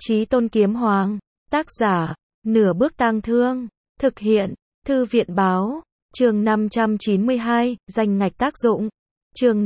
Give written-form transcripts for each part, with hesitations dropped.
Chí Tôn Kiếm Hoàng. Tác giả, Nửa Bước Tang Thương. Thực hiện, Thư viện báo. Chương 592, danh ngạch tác dụng. Chương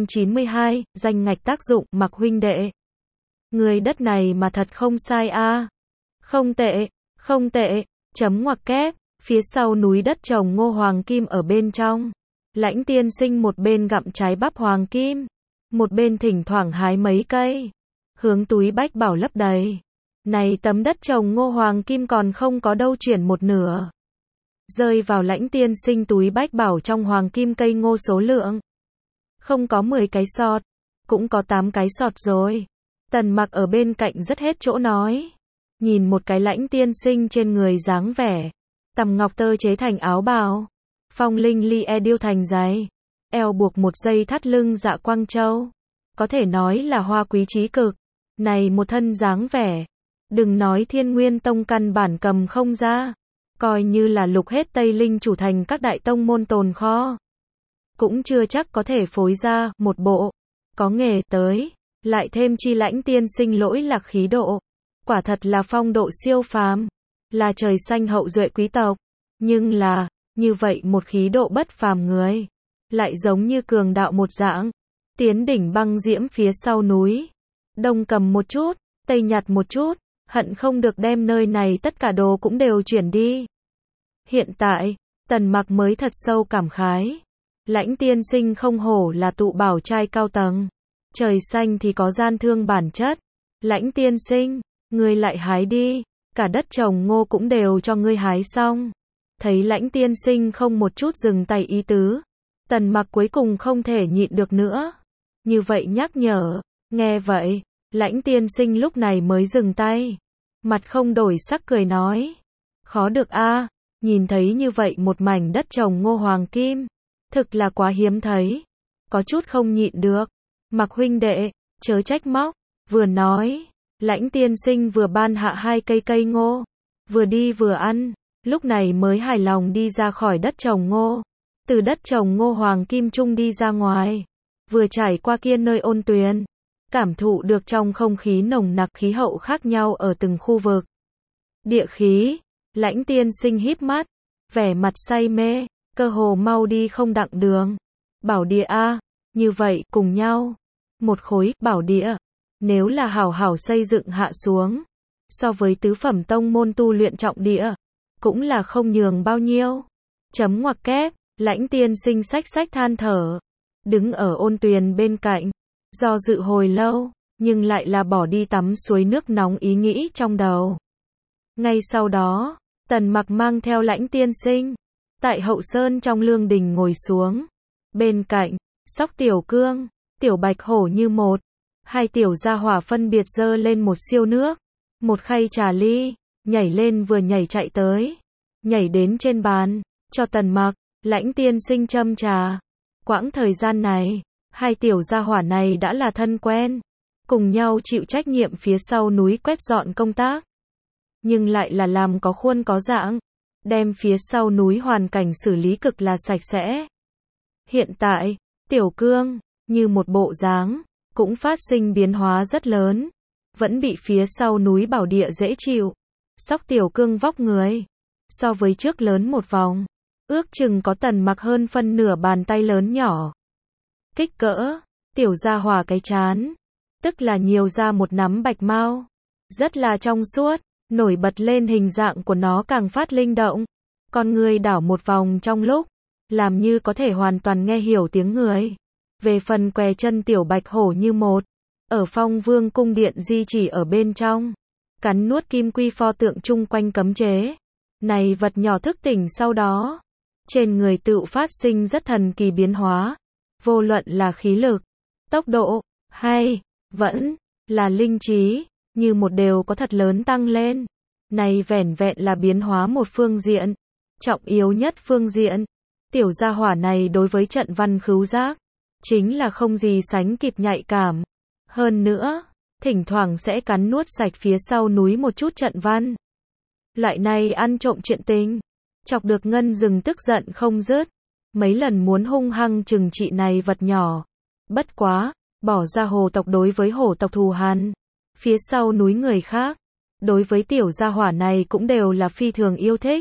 592, danh ngạch tác dụng. Mặc huynh đệ, người đất này mà thật không sai a. Không tệ, không tệ. Chấm ngoặc kép. Phía sau núi đất trồng ngô hoàng kim ở bên trong. Lãnh tiên sinh một bên gặm trái bắp hoàng kim, một bên thỉnh thoảng hái mấy cây, hướng túi bách bảo lấp đầy. Này tấm đất trồng ngô hoàng kim còn không có đâu chuyển một nửa. Rơi vào lãnh tiên sinh túi bách bảo trong hoàng kim cây ngô số lượng. Không có 10 cái sọt, cũng có 8 cái sọt rồi. Tần Mặc ở bên cạnh rất hết chỗ nói. Nhìn một cái lãnh tiên sinh trên người dáng vẻ. Tầm ngọc tơ chế thành áo bào. Phong linh li e điêu thành giày. Eo buộc một dây thắt lưng dạ quang châu. Có thể nói là hoa quý trí cực. Này một thân dáng vẻ. Đừng nói Thiên Nguyên Tông căn bản cầm không ra. Coi như là lục hết Tây Linh chủ thành các đại tông môn tồn kho. Cũng chưa chắc có thể phối ra một bộ. Có nghề tới. Lại thêm chi lãnh tiên sinh lỗi lạc khí độ. Quả thật là phong độ siêu phàm. Là trời xanh hậu duệ quý tộc. Nhưng là, như vậy một khí độ bất phàm người. Lại giống như cường đạo một dạng. Tiến đỉnh băng diễm phía sau núi. Đông cầm một chút, tây nhặt một chút. Hận không được đem nơi này tất cả đồ cũng đều chuyển đi. Hiện tại, Tần Mặc mới thật sâu cảm khái. Lãnh tiên sinh không hổ là tụ bảo trai cao tầng. Trời xanh thì có gian thương bản chất. Lãnh tiên sinh, ngươi lại hái đi. Cả đất trồng ngô cũng đều cho ngươi hái xong. Thấy lãnh tiên sinh không một chút dừng tay ý tứ. Tần Mặc cuối cùng không thể nhịn được nữa. Như vậy nhắc nhở. Nghe vậy, lãnh tiên sinh lúc này mới dừng tay. Mặt không đổi sắc cười nói. Khó được a, nhìn thấy như vậy một mảnh đất trồng ngô hoàng kim. Thực là quá hiếm thấy. Có chút không nhịn được. Mặc huynh đệ, chớ trách móc. Vừa nói, lãnh tiên sinh vừa ban hạ 2 cây ngô. Vừa đi vừa ăn. Lúc này mới hài lòng đi ra khỏi đất trồng ngô. Từ đất trồng ngô hoàng kim trung đi ra ngoài. Vừa trải qua kia nơi ôn tuyền. Cảm thụ được trong không khí nồng nặc khí hậu khác nhau ở từng khu vực. Địa khí, lãnh tiên sinh híp mắt. Vẻ mặt say mê, cơ hồ mau đi không đặng đường. Bảo địa a, như vậy cùng nhau. Một khối bảo địa. Nếu là hảo hảo xây dựng hạ xuống. So với tứ phẩm tông môn tu luyện trọng địa. Cũng là không nhường bao nhiêu. Chấm ngoặc kép, lãnh tiên sinh xách than thở. Đứng ở ôn tuyền bên cạnh. Do dự hồi lâu, nhưng lại là bỏ đi tắm suối nước nóng ý nghĩ trong đầu. Ngay sau đó, Tần Mặc mang theo lãnh tiên sinh. Tại hậu sơn trong lương đình ngồi xuống. Bên cạnh, Sóc Tiểu Cương, Tiểu Bạch Hổ như một. 2 tiểu gia hỏa phân biệt dơ lên một siêu nước. Một khay trà ly. Nhảy lên vừa nhảy chạy tới. Nhảy đến trên bàn. Cho Tần Mặc, lãnh tiên sinh châm trà. Quãng thời gian này, 2 tiểu gia hỏa này đã là thân quen. Cùng nhau chịu trách nhiệm phía sau núi quét dọn công tác. Nhưng lại là làm có khuôn có dạng. Đem phía sau núi hoàn cảnh xử lý cực là sạch sẽ. Hiện tại, Tiểu Cương, như một bộ dáng, cũng phát sinh biến hóa rất lớn. Vẫn bị phía sau núi bảo địa dễ chịu. Sóc Tiểu Cương vóc người. So với trước lớn một vòng. Ước chừng có Tần Mặc hơn phân nửa bàn tay lớn nhỏ. Kích cỡ, tiểu gia hỏa cái chán. Tức là nhiều ra một nắm bạch mau. Rất là trong suốt, nổi bật lên hình dạng của nó càng phát linh động. Con người đảo một vòng trong lúc. Làm như có thể hoàn toàn nghe hiểu tiếng người. Về phần què chân tiểu bạch hổ như một. Ở Phong Vương cung điện di chỉ ở bên trong. Cắn nuốt kim quy pho tượng chung quanh cấm chế. Này vật nhỏ thức tỉnh sau đó. Trên người tự phát sinh rất thần kỳ biến hóa. Vô luận là khí lực, tốc độ, hay, vẫn, là linh trí, như một đều có thật lớn tăng lên. Này vẻn vẹn là biến hóa một phương diện. Trọng yếu nhất phương diện. Tiểu gia hỏa này đối với trận văn khứu giác. Chính là không gì sánh kịp nhạy cảm. Hơn nữa, thỉnh thoảng sẽ cắn nuốt sạch phía sau núi một chút trận văn. Loại này ăn trộm chuyện tình. Chọc được Ngân Rừng tức giận không dứt. Mấy lần muốn hung hăng trừng trị này vật nhỏ. Bất quá, bỏ ra hồ tộc đối với hổ tộc thù hằn. phía sau núi người khác. Đối với tiểu gia hỏa này cũng đều là phi thường yêu thích.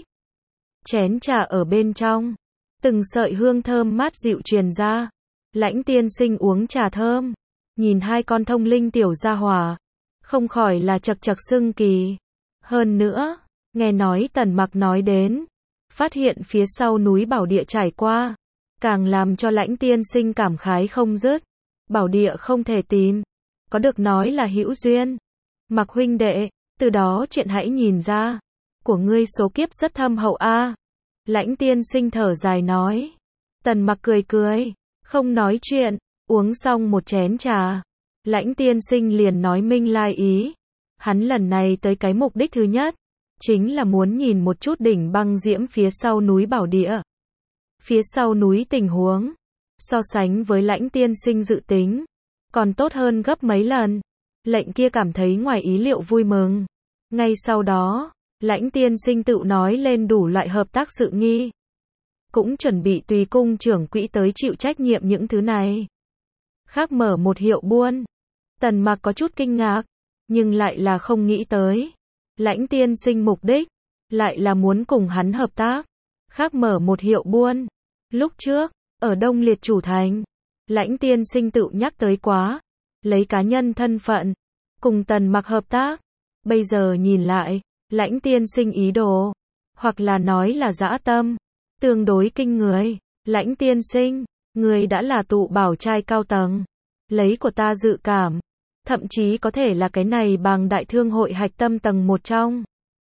Chén trà ở bên trong, từng sợi hương thơm mát dịu truyền ra. Lãnh tiên sinh uống trà thơm, nhìn hai con thông linh tiểu gia hỏa, không khỏi là chật chật xưng kỳ. Hơn nữa, nghe nói Tần Mặc nói đến, phát hiện phía sau núi bảo địa trải qua, càng làm cho lãnh tiên sinh cảm khái không dứt. Bảo địa không thể tìm, có được nói là hữu duyên. Mặc huynh đệ, từ đó chuyện hãy nhìn ra, của ngươi số kiếp rất thâm hậu a. Lãnh tiên sinh thở dài nói. Tần Mặc cười cười, không nói chuyện, uống xong một chén trà. Lãnh tiên sinh liền nói minh lai ý. Hắn lần này tới cái mục đích thứ nhất, chính là muốn nhìn một chút đỉnh băng diễm phía sau núi bảo địa. Phía sau núi tình huống, so sánh với lãnh tiên sinh dự tính, còn tốt hơn gấp mấy lần. Lệnh kia cảm thấy ngoài ý liệu vui mừng. Ngay sau đó, lãnh tiên sinh tự nói lên đủ loại hợp tác sự nghi. Cũng chuẩn bị tùy cung trưởng quỹ tới chịu trách nhiệm những thứ này. Khác mở một hiệu buôn. Tần Mặc có chút kinh ngạc, nhưng lại là không nghĩ tới. Lãnh tiên sinh mục đích, lại là muốn cùng hắn hợp tác. Khác mở một hiệu buôn. Lúc trước, ở Đông Liệt Chủ Thành, lãnh tiên sinh tự nhắc tới quá. Lấy cá nhân thân phận, cùng Tần Mặc hợp tác. Bây giờ nhìn lại, lãnh tiên sinh ý đồ, hoặc là nói là dã tâm, tương đối kinh người. Lãnh tiên sinh, người đã là tụ bảo trai cao tầng. Lấy của ta dự cảm, thậm chí có thể là cái này bằng đại thương hội hạch tâm tầng một trong.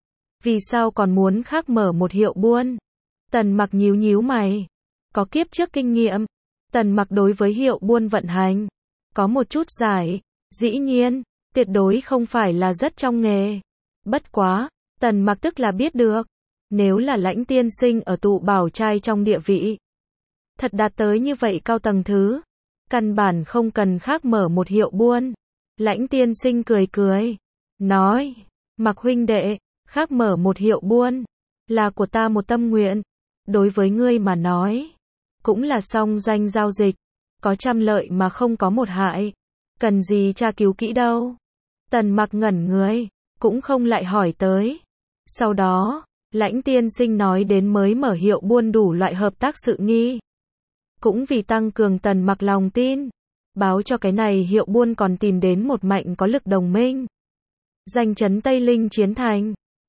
Vì sao còn muốn khác mở một hiệu buôn? Tần Mặc nhíu nhíu mày. Có kiếp trước kinh nghiệm. Tần Mặc đối với hiệu buôn vận hành có một chút giải. Dĩ nhiên, tuyệt đối không phải là rất trong nghề. Bất quá, Tần Mặc tức là biết được. Nếu là lãnh tiên sinh ở tụ bảo trai trong địa vị, thật đạt tới như vậy cao tầng thứ, căn bản không cần khác mở một hiệu buôn. Lãnh tiên sinh cười cười, nói, Mặc huynh đệ, khác mở một hiệu buôn, là của ta một tâm nguyện. Đối với ngươi mà nói, cũng là song doanh giao dịch, có trăm lợi mà không có một hại. Cần gì tra cứu kỹ đâu. Tần Mặc ngẩn người, cũng không lại hỏi tới. Sau đó, lãnh tiên sinh nói đến mới mở hiệu buôn đủ loại hợp tác sự nghi. Cũng vì tăng cường Tần Mặc lòng tin, báo cho cái này hiệu buôn còn tìm đến một mạnh có lực đồng minh. Danh chấn Tây Linh Chiến Thành.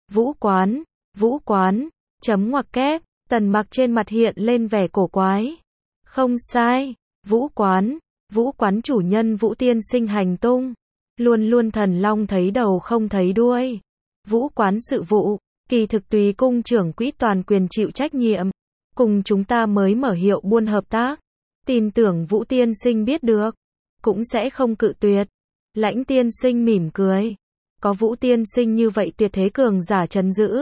Vũ quán, chấm ngoặc kép, Tần Mặc trên mặt hiện lên vẻ cổ quái. Không sai, vũ quán chủ nhân Vũ tiên sinh hành tung. Luôn luôn thần long thấy đầu không thấy đuôi. Vũ quán sự vụ, kỳ thực tùy cung trưởng quỹ toàn quyền chịu trách nhiệm. Cùng chúng ta mới mở hiệu buôn hợp tác. Tin tưởng Vũ tiên sinh biết được, cũng sẽ không cự tuyệt. Lãnh tiên sinh mỉm cười. Có Vũ tiên sinh như vậy tuyệt thế cường giả trấn giữ.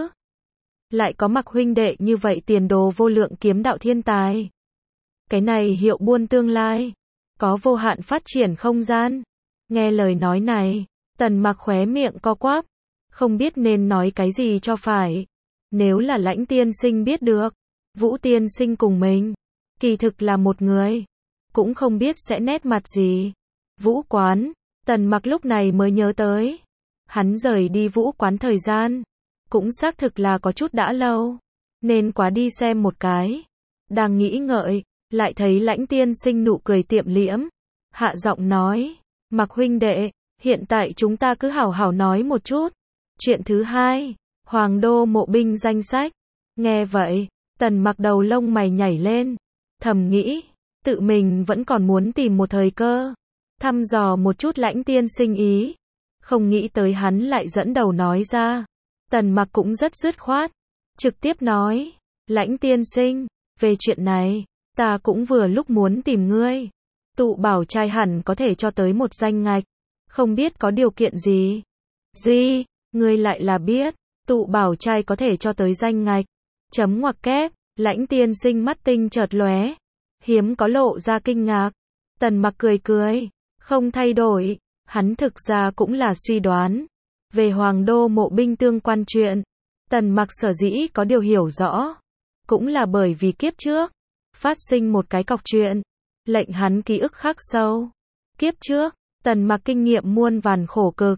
Lại có Mặc huynh đệ như vậy tiền đồ vô lượng kiếm đạo thiên tài. Cái này hiệu buôn tương lai, có vô hạn phát triển không gian. Nghe lời nói này, Tần Mặc khóe miệng co quắp, không biết nên nói cái gì cho phải. Nếu là lãnh tiên sinh biết được, Vũ tiên sinh cùng mình, kỳ thực là một người, cũng không biết sẽ nét mặt gì. Vũ quán, Tần Mặc lúc này mới nhớ tới. Hắn rời đi vũ quán thời gian, cũng xác thực là có chút đã lâu, nên quá đi xem một cái. Đang nghĩ ngợi, lại thấy lãnh tiên sinh nụ cười tiệm liễm, hạ giọng nói, Mặc huynh đệ, hiện tại chúng ta cứ hảo hảo nói một chút. Chuyện thứ hai, Hoàng đô mộ binh danh sách. Nghe vậy, Tần Mặc đầu lông mày nhảy lên, thầm nghĩ, tự mình vẫn còn muốn tìm một thời cơ, thăm dò một chút lãnh tiên sinh ý. Không nghĩ tới hắn lại dẫn đầu nói ra. Tần Mặc cũng rất dứt khoát, trực tiếp nói, lãnh tiên sinh, về chuyện này, ta cũng vừa lúc muốn tìm ngươi. Tụ bảo trai hẳn có thể cho tới một danh ngạch, không biết có điều kiện gì. Gì, ngươi lại là biết, tụ bảo trai có thể cho tới danh ngạch. Chấm ngoặc kép, lãnh tiên sinh mắt tinh chợt lóe, hiếm có lộ ra kinh ngạc. Tần Mặc cười cười, không thay đổi, hắn thực ra cũng là suy đoán. Về Hoàng đô mộ binh tương quan chuyện, Tần Mặc sở dĩ có điều hiểu rõ, cũng là bởi vì kiếp trước phát sinh một cái cọc chuyện, lệnh hắn ký ức khắc sâu. Kiếp trước, Tần Mặc kinh nghiệm muôn vàn khổ cực,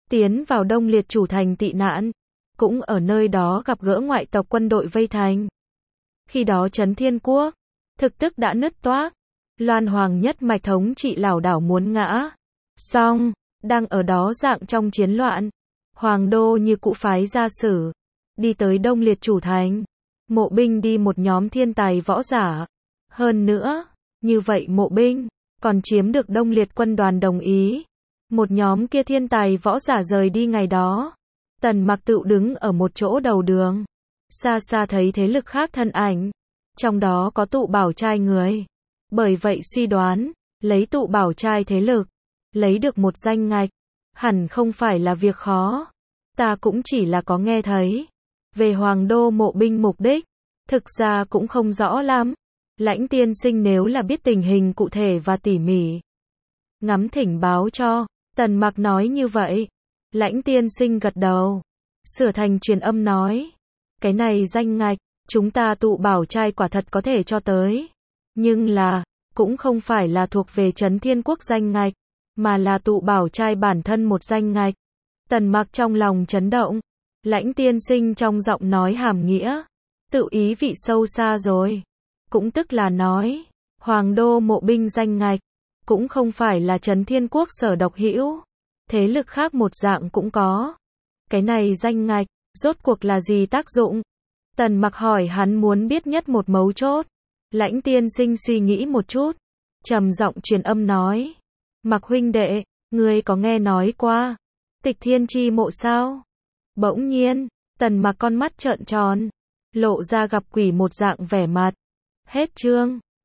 tiến vào Đông Liệt chủ thành tị nạn, cũng ở nơi đó gặp gỡ ngoại tộc quân đội vây thành. Khi đó Trấn Thiên Quốc, thực tức đã nứt toác, Loan Hoàng nhất mạch thống trị lảo đảo muốn ngã. Song, đang ở đó dạng trong chiến loạn, Hoàng đô như cũ phái gia sử, đi tới Đông Liệt chủ thành, mộ binh đi một nhóm thiên tài võ giả. Hơn nữa, như vậy mộ binh, còn chiếm được Đông Liệt quân đoàn đồng ý. Một nhóm kia thiên tài võ giả rời đi ngày đó. Tần Mặc tự đứng ở một chỗ đầu đường. Xa xa thấy thế lực khác thân ảnh. Trong đó có tụ bảo trai người. Bởi vậy suy đoán, lấy tụ bảo trai thế lực, lấy được một danh ngạch, hẳn không phải là việc khó. Ta cũng chỉ là có nghe thấy. Về Hoàng đô mộ binh mục đích, thực ra cũng không rõ lắm. Lãnh tiên sinh nếu là biết tình hình cụ thể và tỉ mỉ, ngắm thỉnh báo cho. Tần Mặc nói như vậy. Lãnh tiên sinh gật đầu. Sửa thành truyền âm nói. Cái này danh ngạch, chúng ta tụ bảo trai quả thật có thể cho tới. Nhưng là, cũng không phải là thuộc về Trấn Thiên Quốc danh ngạch, mà là tụ bảo trai bản thân một danh ngạch. Tần Mặc trong lòng chấn động. Lãnh tiên sinh trong giọng nói hàm nghĩa, tự ý vị sâu xa rồi. Cũng tức là nói, Hoàng đô mộ binh danh ngạch, cũng không phải là Trấn Thiên Quốc sở độc hữu. Thế lực khác một dạng cũng có. Cái này danh ngạch, rốt cuộc là gì tác dụng? Tần Mặc hỏi hắn muốn biết nhất một mấu chốt. Lãnh tiên sinh suy nghĩ một chút, trầm giọng truyền âm nói. Mặc huynh đệ, ngươi có nghe nói qua Tịch Thiên Chi mộ sao? Bỗng nhiên, Tần Mặc con mắt trợn tròn, lộ ra gặp quỷ một dạng vẻ mặt. Hết chương.